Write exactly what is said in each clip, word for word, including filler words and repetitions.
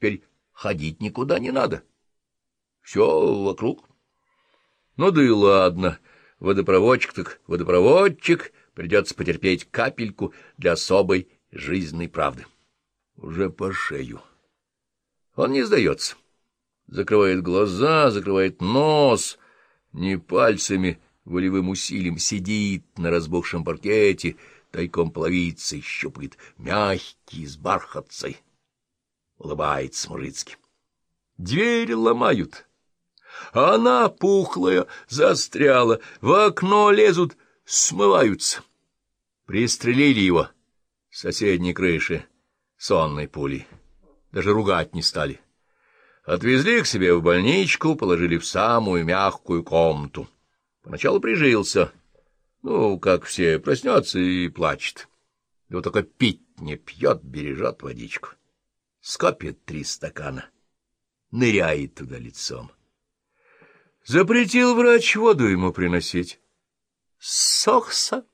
Теперь ходить никуда не надо. Все вокруг. Ну да и ладно, водопроводчик так водопроводчик, придется потерпеть капельку для особой жизненной правды. Уже по шею. Он не сдается. Закрывает глаза, закрывает нос, не пальцами, волевым усилием сидит на разбухшем паркете, тайком половицей щупает, мягкий, с бархатцей. Улыбается мужицки. Дверь ломают. А она, пухлая, застряла, в окно лезут, смываются. Пристрелили его с соседней крыши сонной пулей. Даже ругать не стали. Отвезли к себе в больничку, положили в самую мягкую комнату. Поначалу прижился. Ну, как все, проснется и плачет. Да вот только пить не пьет, бережет водичку. Скопит три стакана. Ныряет туда лицом. Запретил врач воду ему приносить. Сохса.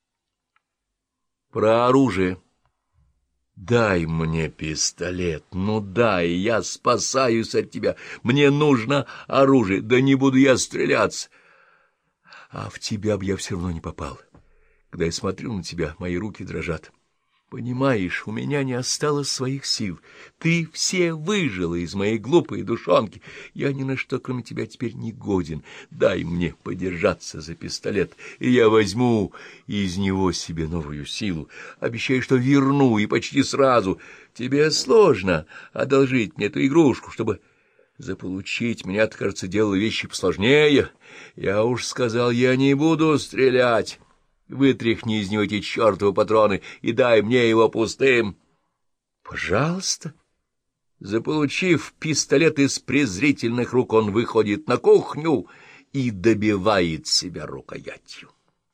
Про оружие. Дай мне пистолет, ну дай, я спасаюсь от тебя. Мне нужно оружие, да не буду я стреляться. А в тебя б я все равно не попал. Когда я смотрю на тебя, мои руки дрожат. Понимаешь, у меня не осталось своих сил. Ты все выжила из моей глупой душонки. Я ни на что, кроме тебя, теперь не годен. Дай мне подержаться за пистолет, и я возьму из него себе новую силу. Обещаю, что верну, и почти сразу. Тебе сложно одолжить мне эту игрушку, чтобы заполучить меня, кажется, дело вещи посложнее. Я уж сказал, я не буду стрелять. Вытряхни из него эти чертовы патроны и дай мне его пустым. Пожалуйста. Заполучив пистолет из презрительных рук, он выходит на кухню и добивает себя рукоятью.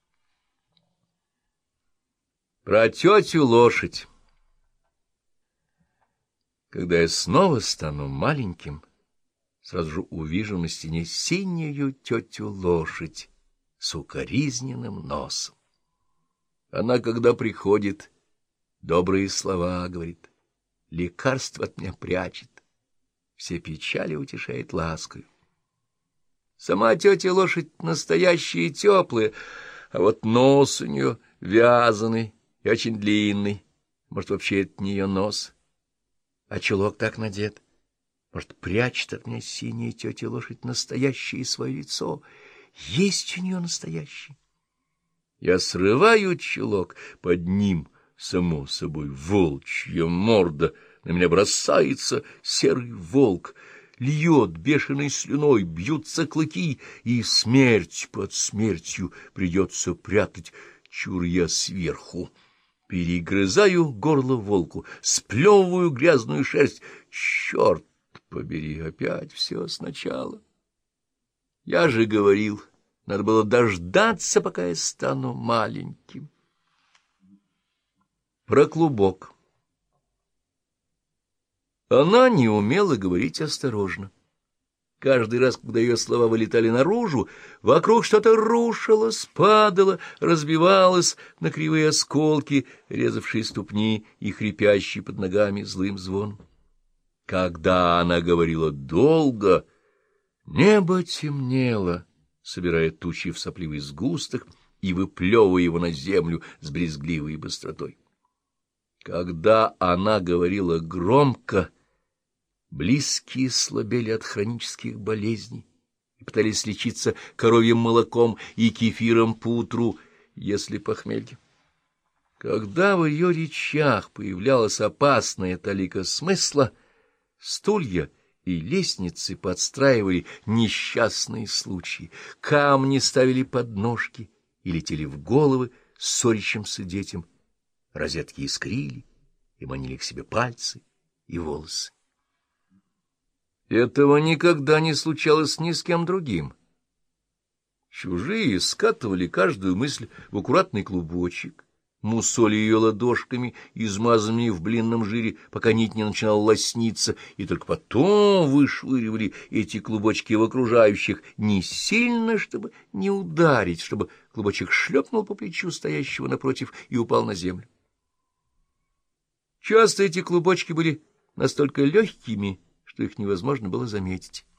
Про тетю-лошадь. Когда я снова стану маленьким, сразу же увижу на стене синюю тетю-лошадь с укоризненным носом. Она, когда приходит, добрые слова говорит, лекарство от меня прячет, все печали утешает лаской. Сама тетя-лошадь настоящая и теплая, а вот нос у нее вязаный и очень длинный. Может, вообще это не ее нос, а чулок так надет. Может, прячет от меня синяя тетя-лошадь настоящее свое лицо. Есть у нее настоящее. Я срываю чулок, под ним, само собой, волчья морда. На меня бросается серый волк, льет бешеной слюной, бьются клыки, и смерть под смертью придется прятать, чур я сверху. Перегрызаю горло волку, сплевываю грязную шерсть. Черт побери, опять все сначала. Я же говорил... Надо было дождаться, пока я стану маленьким. Про клубок. Она не умела говорить осторожно. Каждый раз, когда ее слова вылетали наружу, вокруг что-то рушилось, падало, разбивалось на кривые осколки, резавшие ступни и хрипящие под ногами злым звоном. Когда она говорила долго, небо темнело, собирая тучи в сопливый сгусток и выплевывая его на землю с брезгливой быстротой. Когда она говорила громко, близкие слабели от хронических болезней и пытались лечиться коровьим молоком и кефиром поутру, если похмелье. Когда в ее речах появлялась опасная талика смысла, стулья и лестницы подстраивали несчастные случаи, камни ставили под ножки и летели в головы ссорящимся детям, розетки искрили и манили к себе пальцы и волосы. Этого никогда не случалось ни с кем другим. Чужие скатывали каждую мысль в аккуратный клубочек, мусоли ее ладошками, измазанными в блинном жире, пока нить не начинала лосниться, и только потом вышвыривали эти клубочки в окружающих не сильно, чтобы не ударить, чтобы клубочек шлепнул по плечу стоящего напротив и упал на землю. Часто эти клубочки были настолько легкими, что их невозможно было заметить.